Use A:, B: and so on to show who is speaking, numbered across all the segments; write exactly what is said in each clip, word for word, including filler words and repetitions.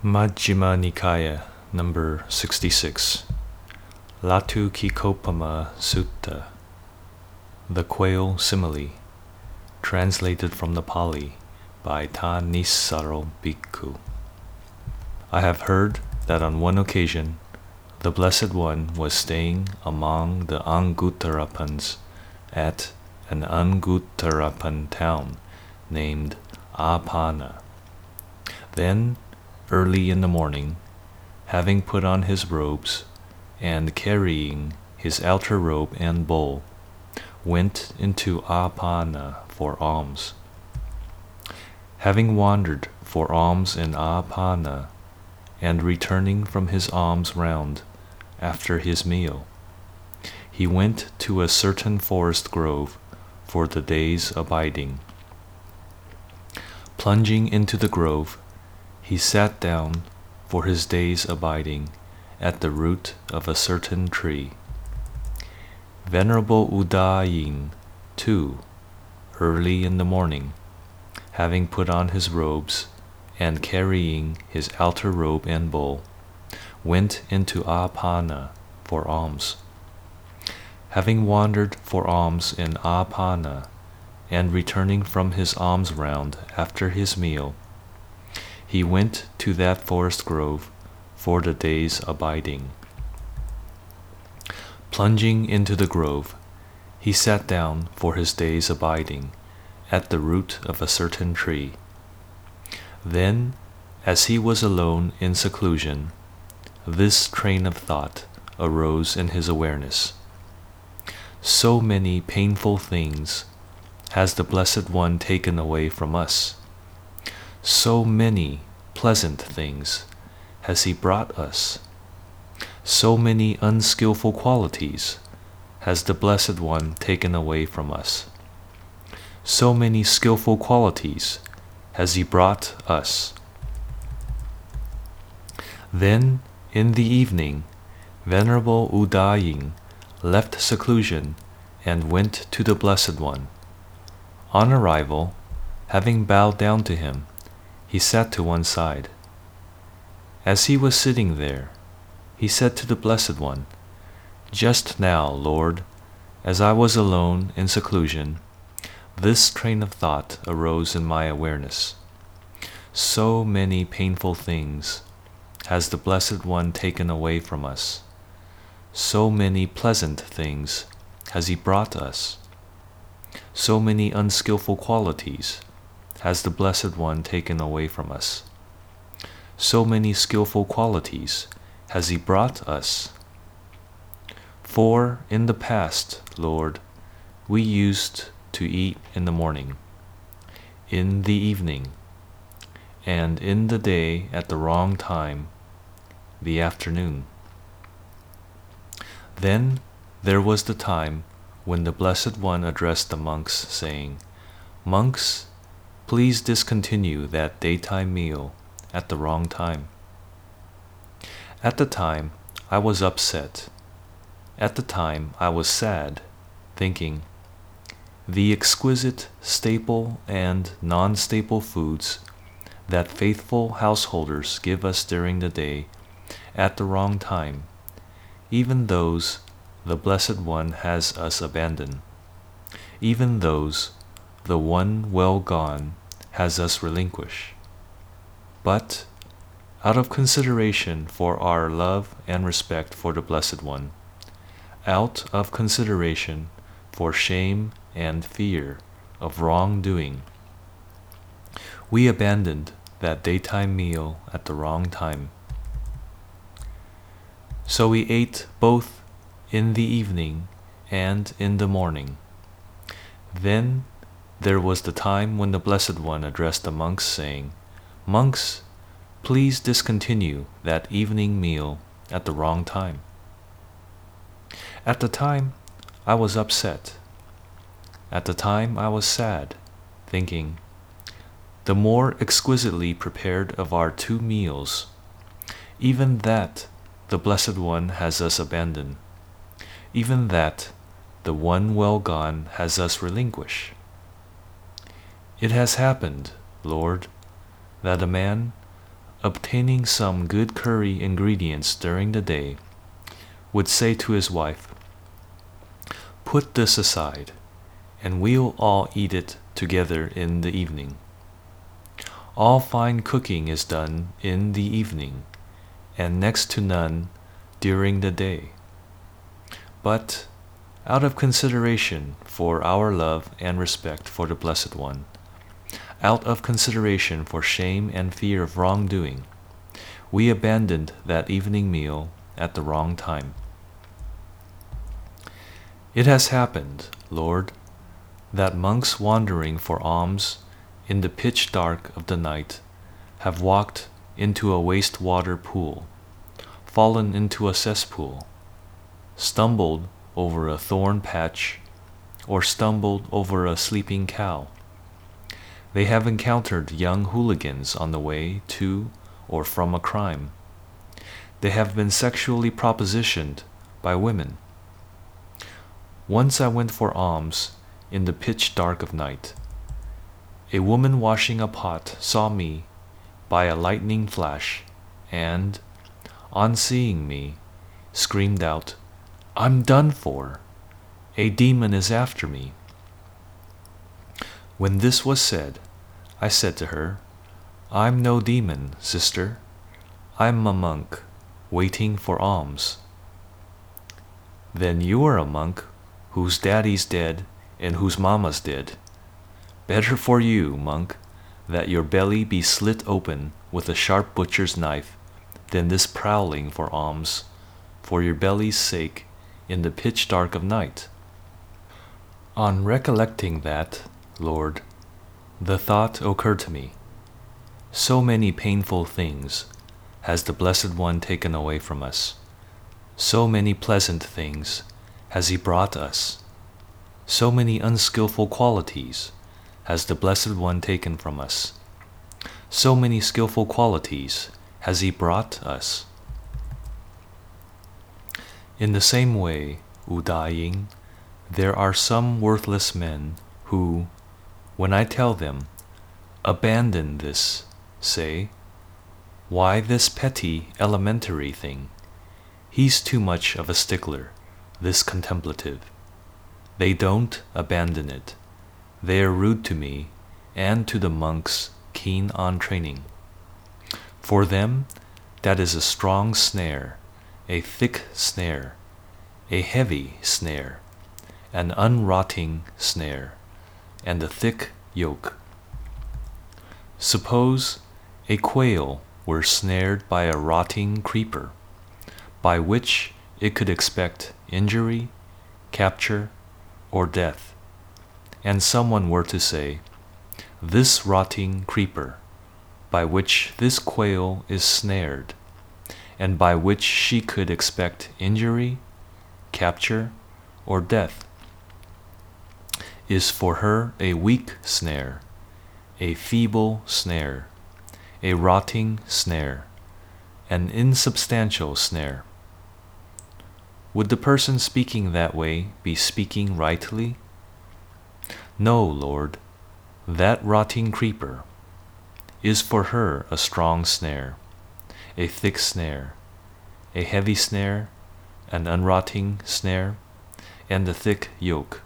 A: Majjhima Nikaya, number sixty-six. Latukikopama Sutta, the quail simile, translated from the Pali by Thanissaro Bhikkhu. I have heard that on one occasion the Blessed One was staying among the Anguttarapans at an Anguttarapan town named Apana. Then, early in the morning, having put on his robes and carrying his outer robe and bowl, went into Apana for alms. Having wandered for alms in Apana, and returning from his alms round after his meal, he went to a certain forest grove for the day's abiding. Plunging into the grove, he sat down for his day's abiding at the root of a certain tree. Venerable Udayin, too, early in the morning, having put on his robes and carrying his outer robe and bowl, went into Apana for alms. Having wandered for alms in Apana, and returning from his alms round after his meal, he went to that forest grove for the day's abiding. Plunging into the grove, he sat down for his day's abiding at the root of a certain tree. Then, as he was alone in seclusion, this train of thought arose in his awareness. So many painful things has the Blessed One taken away from us. So many pleasant things has he brought us. So many unskillful qualities has the Blessed One taken away from us. So many skillful qualities has he brought us. Then, in the evening, Venerable Udayin left seclusion and went to the Blessed One. On arrival, having bowed down to him, he sat to one side. As he was sitting there, he said to the Blessed One, "Just now, Lord, as I was alone in seclusion, this train of thought arose in my awareness. So many painful things has the Blessed One taken away from us. So many pleasant things has he brought us. So many unskillful qualities has the Blessed One taken away from us. So many skillful qualities has he brought us. For in the past, Lord, we used to eat in the morning, in the evening, and in the day at the wrong time, the afternoon. Then there was the time when the Blessed One addressed the monks, saying, 'Monks, please discontinue that daytime meal at the wrong time.' At the time, I was upset. At the time, I was sad, thinking, the exquisite staple and non-staple foods that faithful householders give us during the day at the wrong time, even those the Blessed One has us abandon, even those the One well gone has us relinquish. But, out of consideration for our love and respect for the Blessed One, out of consideration for shame and fear of wrongdoing, we abandoned that daytime meal at the wrong time. So we ate both in the evening and in the morning. Then there was the time when the Blessed One addressed the monks, saying, 'Monks, please discontinue that evening meal at the wrong time.' At the time, I was upset. At the time, I was sad, thinking, the more exquisitely prepared of our two meals, even that the Blessed One has us abandon, even that the One well gone has us relinquish. It has happened, Lord, that a man obtaining some good curry ingredients during the day, would say to his wife, "Put this aside, and we'll all eat it together in the evening." All fine cooking is done in the evening, and next to none during the day. But out of consideration for our love and respect for the Blessed One, out of consideration for shame and fear of wrongdoing, we abandoned that evening meal at the wrong time. It has happened, Lord, that monks wandering for alms in the pitch dark of the night have walked into a waste-water pool, fallen into a cesspool, stumbled over a thorn patch, or stumbled over a sleeping cow. They have encountered young hooligans on the way to or from a crime. They have been sexually propositioned by women. Once I went for alms in the pitch dark of night. A woman washing a pot saw me by a lightning flash, and, on seeing me, screamed out, "I'm done for! A demon is after me." When this was said, I said to her, "I'm no demon, sister. I'm a monk, waiting for alms." "Then you're a monk whose daddy's dead and whose mama's dead. Better for you, monk, that your belly be slit open with a sharp butcher's knife than this prowling for alms for your belly's sake in the pitch dark of night." On recollecting that, Lord, the thought occurred to me, so many painful things has the Blessed One taken away from us. So many pleasant things has He brought us. So many unskillful qualities has the Blessed One taken from us. So many skillful qualities has He brought us. In the same way, U Da Ying, there are some worthless men who, when I tell them, "Abandon this," say, "Why this petty, elementary thing? He's too much of a stickler, this contemplative." They don't abandon it. They are rude to me and to the monks keen on training. For them, that is a strong snare, a thick snare, a heavy snare, an unrotting snare, and a thick yoke. Suppose a quail were snared by a rotting creeper, by which it could expect injury, capture, or death, and someone were to say, "This rotting creeper, by which this quail is snared, and by which she could expect injury, capture, or death, is for her a weak snare, a feeble snare, a rotting snare, an insubstantial snare." Would the person speaking that way be speaking rightly? No, Lord, that rotting creeper is for her a strong snare, a thick snare, a heavy snare, an unrotting snare, and a thick yoke.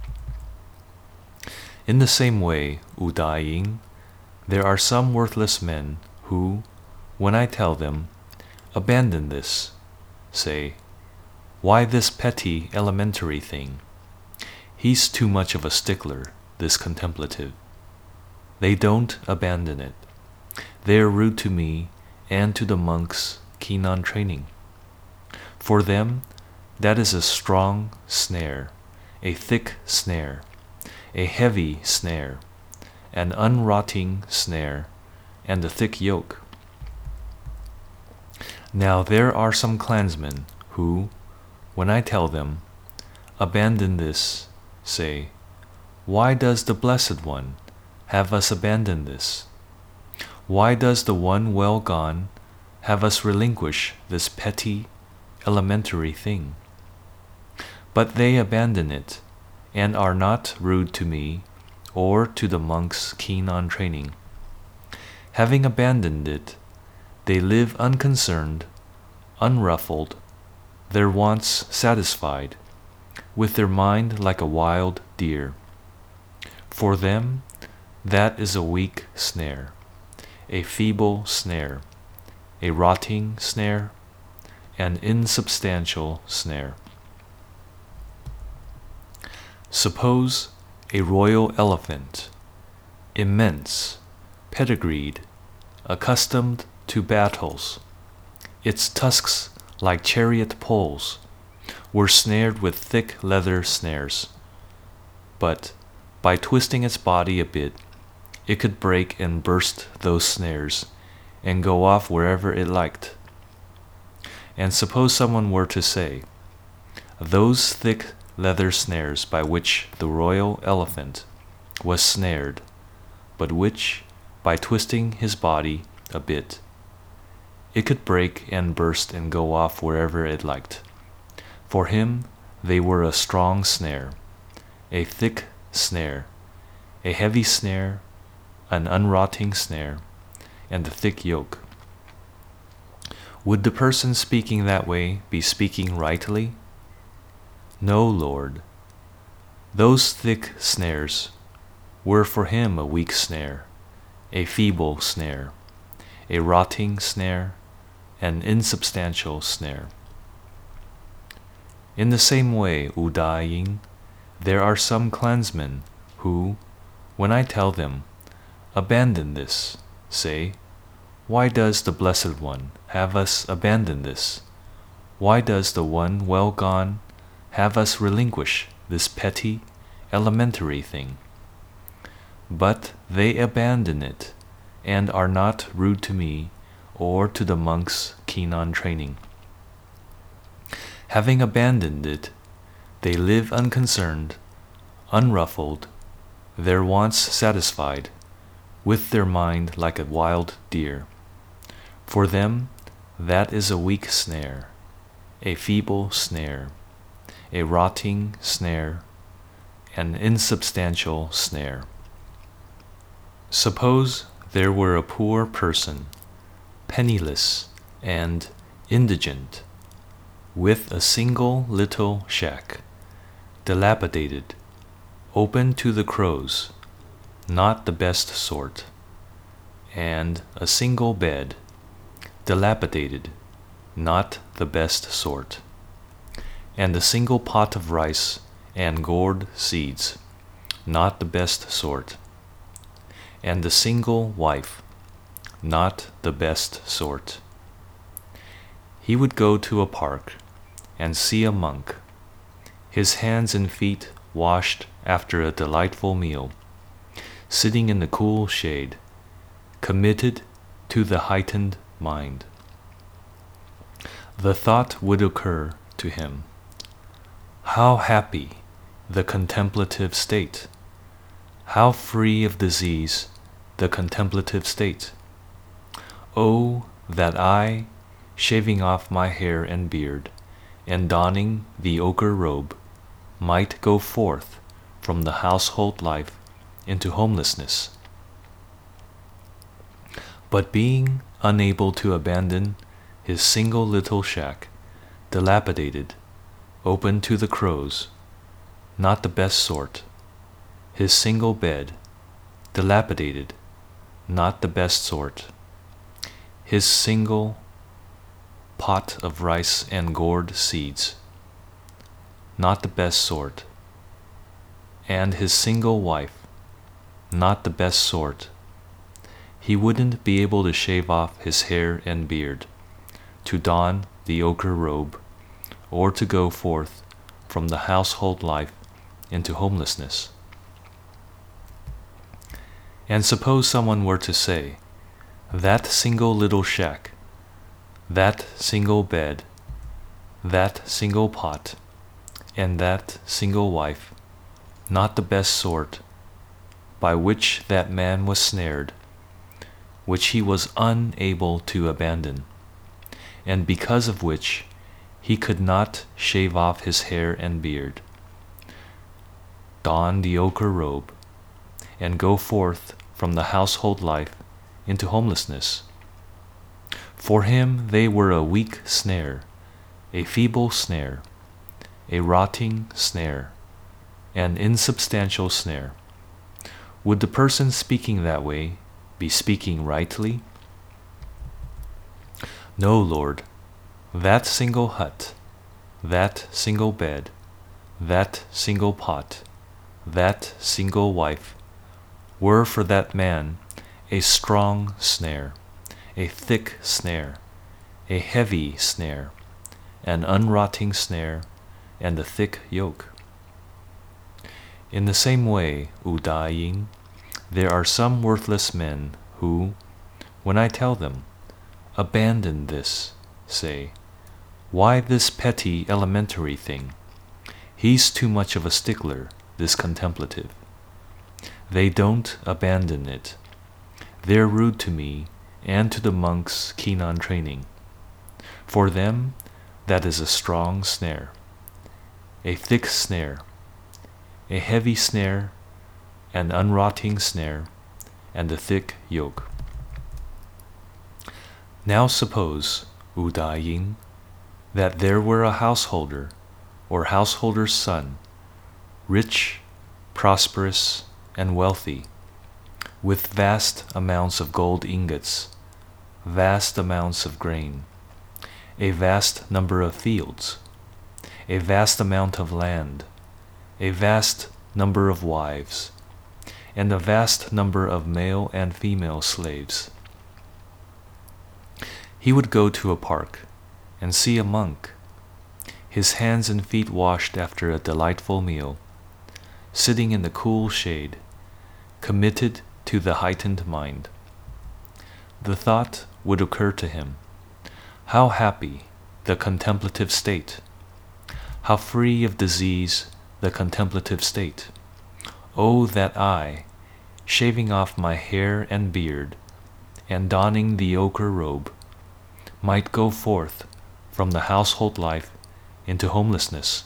A: In the same way, U Da Ying, there are some worthless men who, when I tell them, "Abandon this," say, "Why this petty, elementary thing? He's too much of a stickler, this contemplative." They don't abandon it. They are rude to me and to the monks keen on training. For them, that is a strong snare, a thick snare, a heavy snare, an unrotting snare, and a thick yoke. Now there are some clansmen who, when I tell them, "Abandon this," say, "Why does the Blessed One have us abandon this? Why does the One well gone have us relinquish this petty, elementary thing?" But they abandon it, and are not rude to me or to the monks keen on training. Having abandoned it, They live unconcerned, unruffled, their wants satisfied, with their mind like a wild deer. For them, that is a weak snare, a feeble snare, a rotting snare, an insubstantial snare. Suppose a royal elephant, immense, pedigreed, accustomed to battles, its tusks like chariot poles, were snared with thick leather snares. But by twisting its body a bit, it could break and burst those snares and go off wherever it liked. And suppose someone were to say, those thick leather snares by which the royal elephant was snared, but which, by twisting his body a bit, it could break and burst and go off wherever it liked. For him, they were a strong snare, a thick snare, a heavy snare, an unrotting snare, and a thick yoke. Would the person speaking that way be speaking rightly? No, Lord. Those thick snares were for him a weak snare, a feeble snare, a rotting snare, an insubstantial snare. In the same way, U Da Ying, there are some clansmen who, when I tell them, abandon this, say, why does the Blessed One have us abandon this? Why does the One well gone have us relinquish this petty, elementary thing? But they abandon it, and are not rude to me or to the monks keen on training. Having abandoned it, they live unconcerned, unruffled, their wants satisfied, with their mind like a wild deer. For them, that is a weak snare, a feeble snare, a rotting snare, an insubstantial snare. Suppose there were a poor person, penniless and indigent, with a single little shack, dilapidated, open to the crows, not the best sort, and a single bed, dilapidated, not the best sort, and a single pot of rice and gourd seeds, not the best sort, and a single wife, not the best sort. He would go to a park and see a monk, his hands and feet washed after a delightful meal, sitting in the cool shade, committed to the heightened mind. The thought would occur to him, how happy the contemplative state, how free of disease the contemplative state. Oh, that I, shaving off my hair and beard, and donning the ochre robe, might go forth from the household life into homelessness. But being unable to abandon his single little shack, dilapidated, open to the crows, not the best sort, his single bed, dilapidated, not the best sort, his single pot of rice and gourd seeds, not the best sort, and his single wife, not the best sort, he wouldn't be able to shave off his hair and beard, to don the ochre robe, or to go forth from the household life into homelessness. And suppose someone were to say, that single little shack, that single bed, that single pot, and that single wife, not the best sort, by which that man was snared, which he was unable to abandon, and because of which he could not shave off his hair and beard, don the ochre robe, and go forth from the household life into homelessness. For him they were a weak snare, a feeble snare, a rotting snare, an insubstantial snare. Would the person speaking that way be speaking rightly? No, Lord, that single hut, that single bed, that single pot, that single wife, were for that man a strong snare, a thick snare, a heavy snare, an unrotting snare, and a thick yoke. In the same way, U Da Ying, there are some worthless men who, when I tell them, abandon this, say, why this petty elementary thing? He's too much of a stickler, this contemplative. They don't abandon it. They're rude to me and to the monks keen on training. For them, that is a strong snare, a thick snare, a heavy snare, an unrotting snare, and a thick yoke. Now suppose, U Da Ying, that there were a householder or householder's son, rich, prosperous, and wealthy, with vast amounts of gold ingots, vast amounts of grain, a vast number of fields, a vast amount of land, a vast number of wives, and a vast number of male and female slaves. He would go to a park and see a monk, his hands and feet washed after a delightful meal, sitting in the cool shade, committed to the heightened mind. The thought would occur to him, how happy the contemplative state, how free of disease the contemplative state. Oh, that I, shaving off my hair and beard, and donning the ochre robe, might go forth from the household life into homelessness,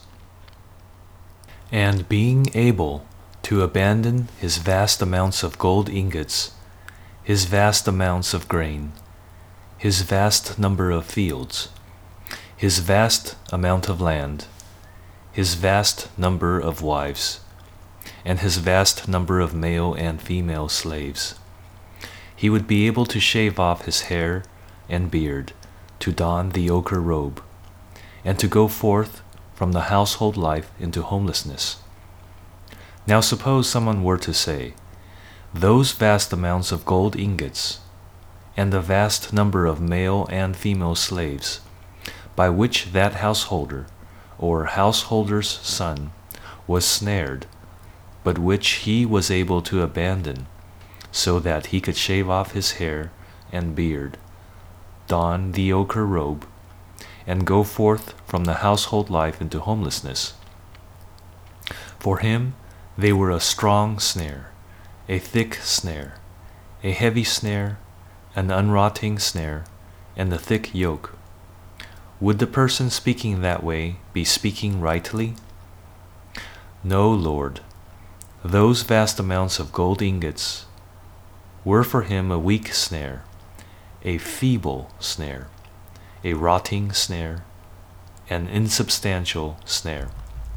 A: and being able to abandon his vast amounts of gold ingots, his vast amounts of grain, his vast number of fields, his vast amount of land, his vast number of wives, and his vast number of male and female slaves. He would be able to shave off his hair and beard, to don the ochre robe, and to go forth from the household life into homelessness. Now suppose someone were to say, those vast amounts of gold ingots, and the vast number of male and female slaves, by which that householder, or householder's son, was snared, but which he was able to abandon, so that he could shave off his hair and beard, don the ochre robe, and go forth from the household life into homelessness. For him, they were a strong snare, a thick snare, a heavy snare, an unrotting snare, and a thick yoke. Would the person speaking that way be speaking rightly? No, Lord. Those vast amounts of gold ingots were for him a weak snare, a feeble snare, a rotting snare, an insubstantial snare.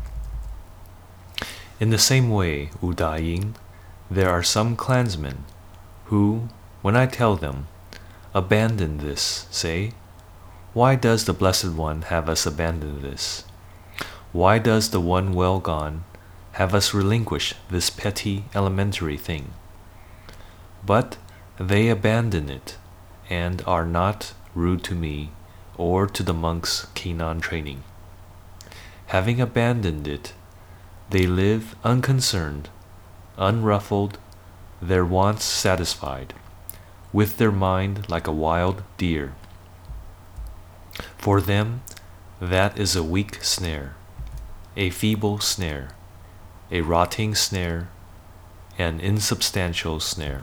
A: In the same way, U Da Ying, there are some clansmen who, when I tell them, abandon this, say, why does the Blessed One have us abandon this? Why does the One well gone have us relinquish this petty elementary thing? But they abandon it, and are not rude to me or to the monks keen on training. Having abandoned it, they live unconcerned, unruffled, their wants satisfied, with their mind like a wild deer. For them, that is a weak snare, a feeble snare, a rotting snare, an insubstantial snare.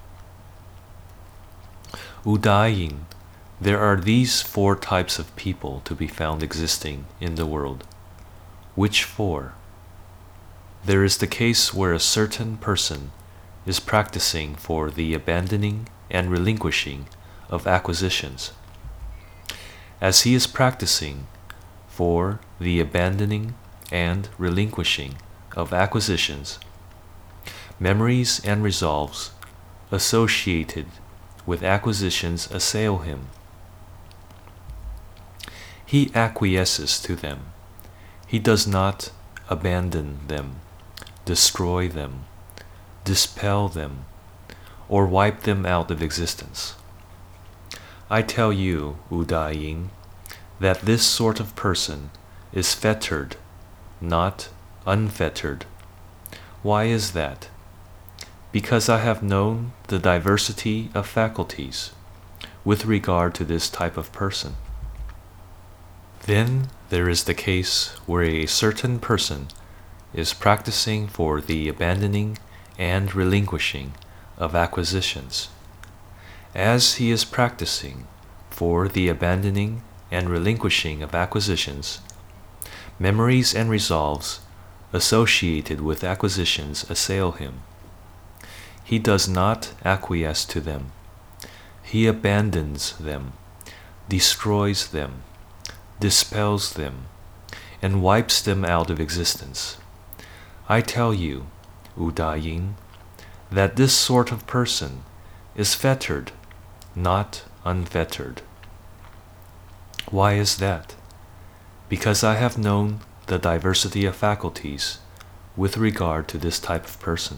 A: U Da Ying, there are these four types of people to be found existing in the world. Which four? There is the case where a certain person is practicing for the abandoning and relinquishing of acquisitions. as he is practicing for the abandoning and relinquishing of acquisitions, memories and resolves associated with acquisitions assail him. He acquiesces to them. He does not abandon them, destroy them, dispel them, or wipe them out of existence. I tell you, Udaying, that this sort of person is fettered, not unfettered. Why is that? Because I have known the diversity of faculties with regard to this type of person. Then there is the case where a certain person is practicing for the abandoning and relinquishing of acquisitions. As he is practicing for the abandoning and relinquishing of acquisitions, memories and resolves associated with acquisitions assail him. He does not acquiesce to them. He abandons them, destroys them, dispels them, and wipes them out of existence. I tell you, Udaying, that this sort of person is fettered, not unfettered. Why is that? Because I have known the diversity of faculties with regard to this type of person.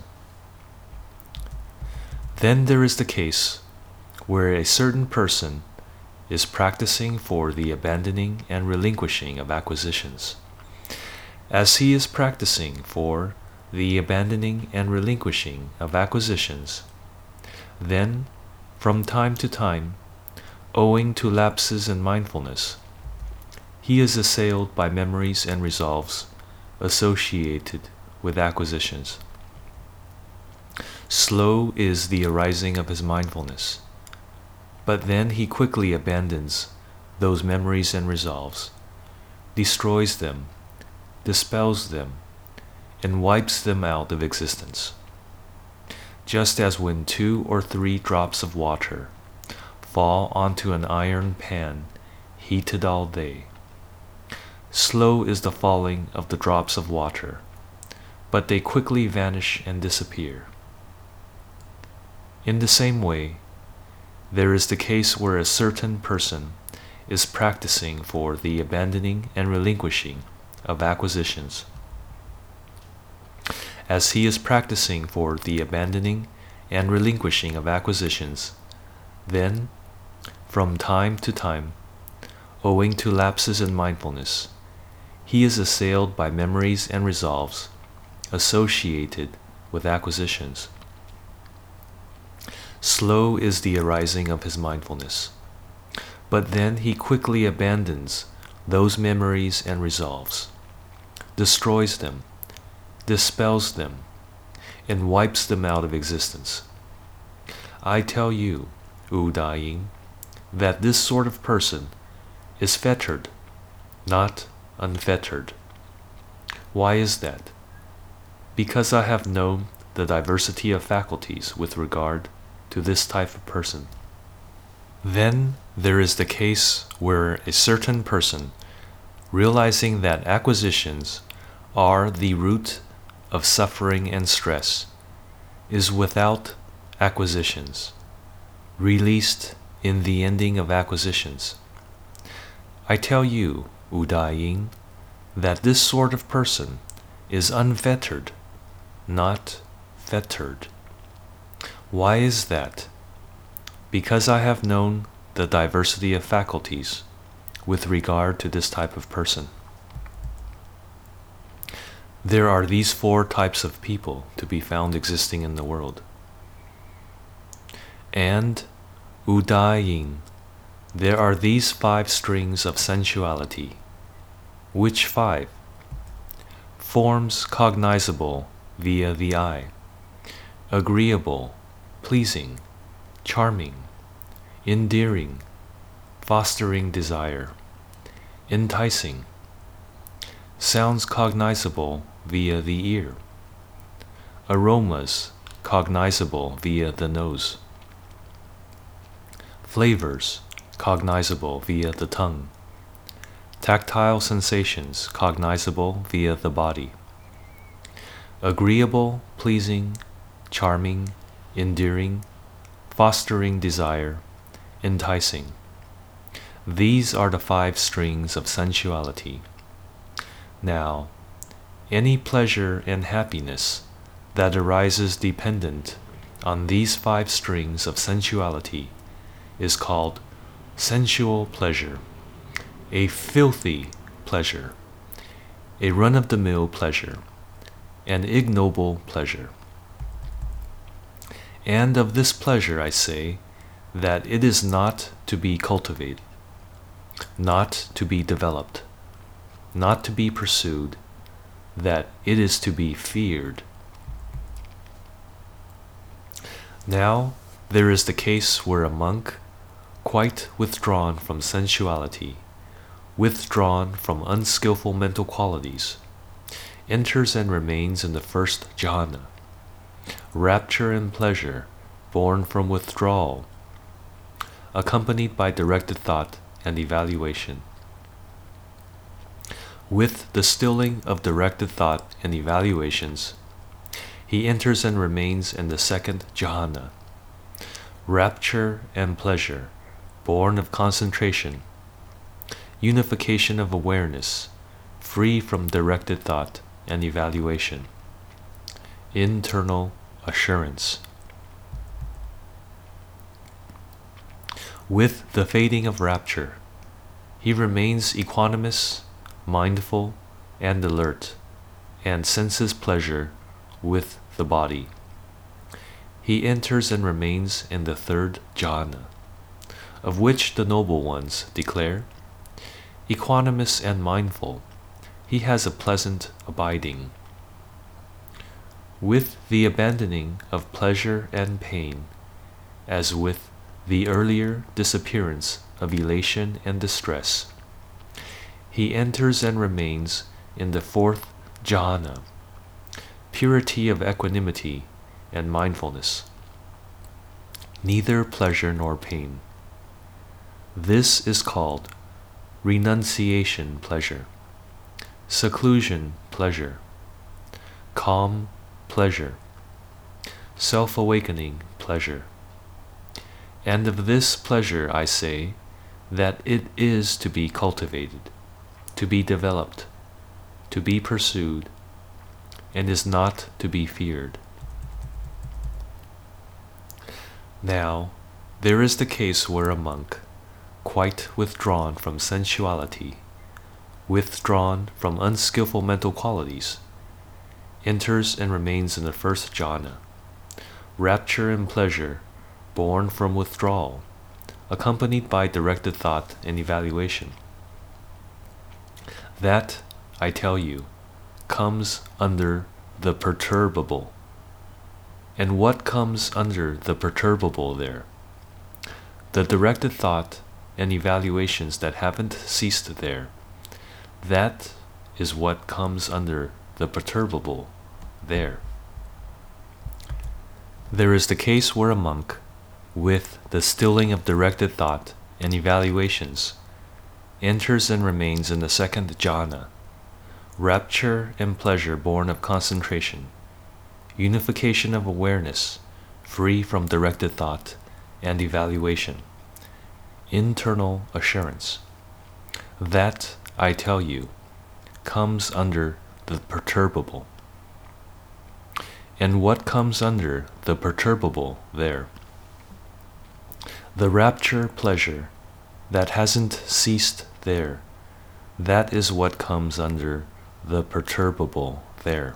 A: Then there is the case where a certain person is practicing for the abandoning and relinquishing of acquisitions. As he is practicing for the abandoning and relinquishing of acquisitions, then, from time to time, owing to lapses in mindfulness, he is assailed by memories and resolves associated with acquisitions. Slow is the arising of his mindfulness, but then he quickly abandons those memories and resolves, destroys them, dispels them, and wipes them out of existence. Just as when two or three drops of water fall onto an iron pan heated all day. Slow is the falling of the drops of water, but they quickly vanish and disappear. In the same way, there is the case where a certain person is practicing for the abandoning and relinquishing of acquisitions. As he is practicing for the abandoning and relinquishing of acquisitions, then, from time to time, owing to lapses in mindfulness, he is assailed by memories and resolves associated with acquisitions. Slow is the arising of his mindfulness, but then he quickly abandons those memories and resolves, destroys them, dispels them, and wipes them out of existence. I tell you, Udaying, that this sort of person is fettered, not unfettered. Why is that? Because I have known the diversity of faculties with regard to this type of person. Then there is the case where a certain person, realizing that acquisitions are the root of suffering and stress, is without acquisitions, released in the ending of acquisitions. I tell you, Udaying, that this sort of person is unfettered, not fettered. Why is that? Because I have known the diversity of faculties with regard to this type of person. There are these four types of people to be found existing in the world. And, Udaying, there are these five strings of sensuality. Which five? Forms cognizable via the eye, agreeable, pleasing, charming, endearing, fostering desire, enticing. Sounds cognizable via the ear, aromas cognizable via the nose, flavors cognizable via the tongue. Tactile sensations cognizable via the body. Agreeable, pleasing, charming, endearing, fostering desire, enticing. These are the five strings of sensuality. Now, any pleasure and happiness that arises dependent on these five strings of sensuality is called sensual pleasure, a filthy pleasure, a run-of-the-mill pleasure, an ignoble pleasure. And of this pleasure I say that it is not to be cultivated, not to be developed, not to be pursued, that it is to be feared. Now, there is the case where a monk, quite withdrawn from sensuality, withdrawn from unskillful mental qualities, enters and remains in the first jhana, rapture and pleasure born from withdrawal, accompanied by directed thought and evaluation. With the stilling of directed thought and evaluations, he enters and remains in the second jhana, rapture and pleasure born of concentration, unification of awareness, free from directed thought and evaluation, internal assurance. With the fading of rapture, he remains equanimous, mindful, and alert, and senses pleasure with the body. He enters and remains in the third jhana, of which the noble ones declare, equanimous and mindful, he has a pleasant abiding. With the abandoning of pleasure and pain, as with the earlier disappearance of elation and distress, he enters and remains in the fourth jhana, purity of equanimity and mindfulness, neither pleasure nor pain. This is called renunciation pleasure, seclusion pleasure, calm pleasure, self-awakening pleasure. And of this pleasure I say that it is to be cultivated, to be developed, to be pursued, and is not to be feared. Now, there is the case where a monk, quite withdrawn from sensuality, withdrawn from unskillful mental qualities, enters and remains in the first jhana, rapture and pleasure born from withdrawal, accompanied by directed thought and evaluation. That, I tell you, comes under the perturbable. And what comes under the perturbable there? The directed thought and evaluations that haven't ceased there. That is what comes under the perturbable there. There is the case where a monk, with the stilling of directed thought and evaluations, enters and remains in the second jhana, rapture and pleasure born of concentration, unification of awareness, free from directed thought and evaluation, internal assurance. That, I tell you, comes under the perturbable. And what comes under the perturbable there? The rapture pleasure that hasn't ceased there, that is what comes under the perturbable there.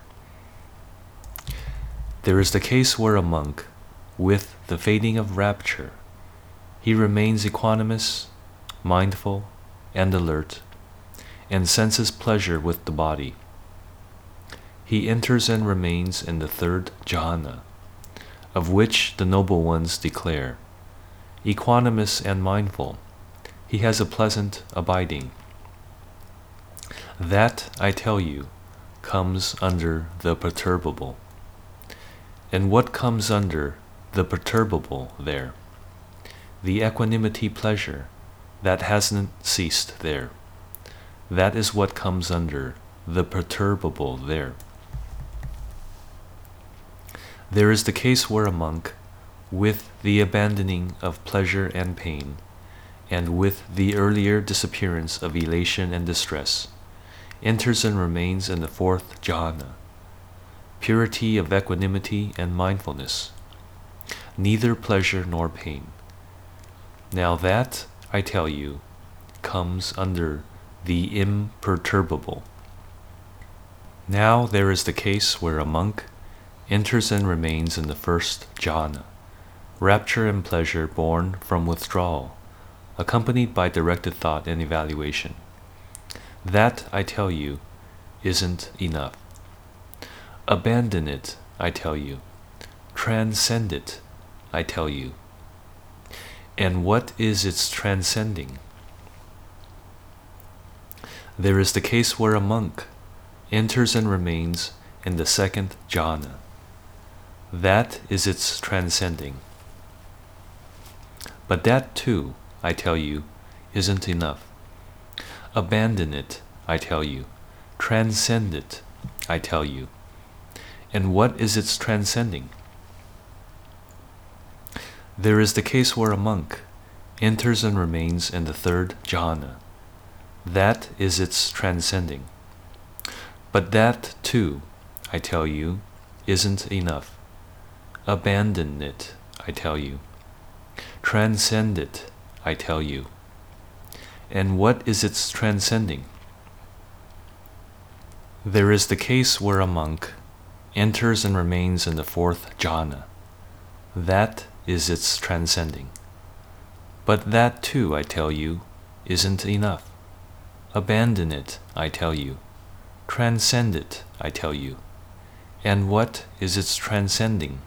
A: There is the case where a monk, with the fading of rapture, he remains equanimous, mindful, and alert, and senses pleasure with the body. He enters and remains in the third jhana, of which the noble ones declare, equanimous and mindful, he has a pleasant abiding. That, I tell you, comes under the perturbable. And what comes under the perturbable there? The equanimity pleasure that hasn't ceased there. That is what comes under the perturbable there. There is the case where a monk, with the abandoning of pleasure and pain, and with the earlier disappearance of elation and distress, enters and remains in the fourth jhana, purity of equanimity and mindfulness, neither pleasure nor pain. Now that, I tell you, comes under the imperturbable. Now there is the case where a monk enters and remains in the first jhana, rapture and pleasure born from withdrawal, accompanied by directed thought and evaluation. That, I tell you, isn't enough. Abandon it, I tell you. Transcend it, I tell you. And what is its transcending? There is the case where a monk enters and remains in the second jhana. That is its transcending. But that too, I tell you, isn't enough. Abandon it, I tell you. Transcend it, I tell you. And what is its transcending? There is the case where a monk enters and remains in the third jhana. That is its transcending. But that too, I tell you, isn't enough. Abandon it, I tell you. Transcend it, I tell you. And what is its transcending? There is the case where a monk enters and remains in the fourth jhana. That is its transcending. But that too, I tell you, isn't enough. Abandon it, I tell you. Transcend it, I tell you. And what is its transcending?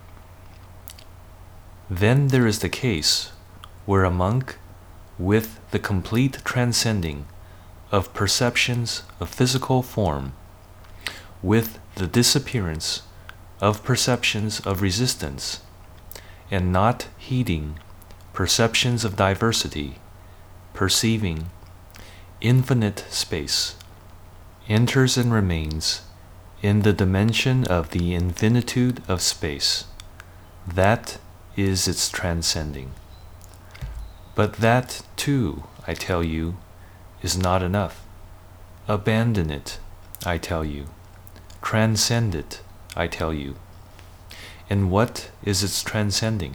A: Then there is the case where a monk, with the complete transcending of perceptions of physical form, with the disappearance of perceptions of resistance, and not heeding perceptions of diversity, perceiving infinite space, enters and remains in the dimension of the infinitude of space. That is its transcending. But that, too, I tell you, is not enough. Abandon it, I tell you. Transcend it, I tell you. And what is its transcending?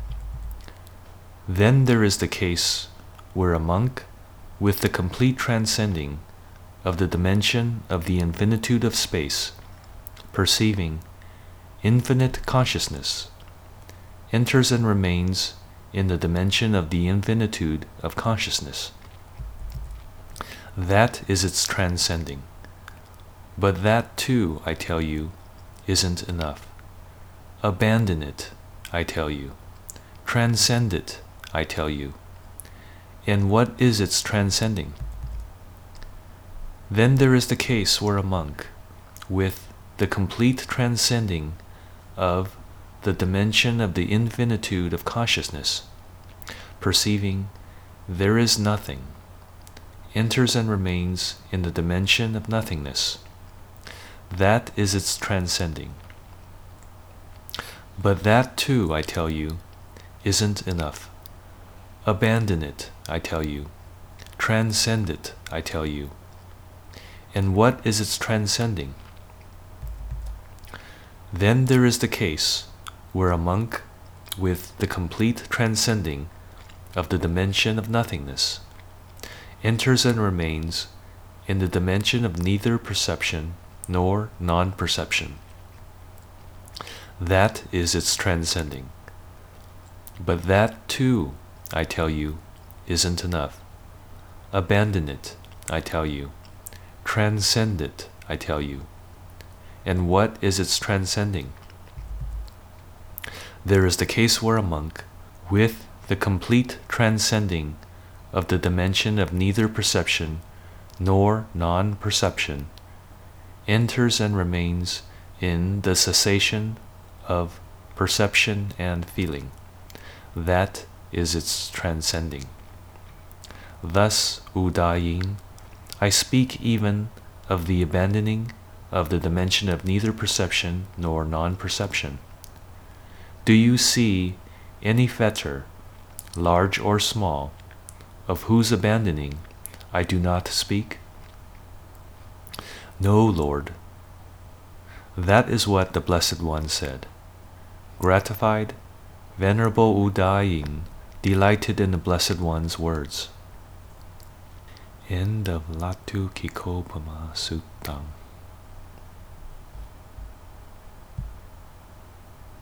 A: Then there is the case where a monk, with the complete transcending of the dimension of the infinitude of space, perceiving infinite consciousness, enters and remains in the dimension of the infinitude of consciousness. That is its transcending. But that too, I tell you, isn't enough. Abandon it, I tell you. Transcend it, I tell you. And what is its transcending? Then there is the case where a monk, with the complete transcending of the dimension of the infinitude of consciousness, perceiving there is nothing, enters and remains in the dimension of nothingness. That is its transcending. But that too, I tell you, isn't enough. Abandon it, I tell you. Transcend it, I tell you. And what is its transcending? Then there is the case where a monk, with the complete transcending of the dimension of nothingness, enters and remains in the dimension of neither perception nor non-perception. That is its transcending. But that too, I tell you, isn't enough. Abandon it, I tell you. Transcend it, I tell you. And what is its transcending? There is the case where a monk, with the complete transcending of the dimension of neither perception nor non-perception, enters and remains in the cessation of perception and feeling. That is its transcending. Thus, U Daying, I speak even of the abandoning of the dimension of neither perception nor non-perception. Do you see any fetter, large or small, of whose abandoning I do not speak? No, Lord. That is what the Blessed One said. Gratified, Venerable U Daying delighted in the Blessed One's words. End of Latu Kikopama Suttam.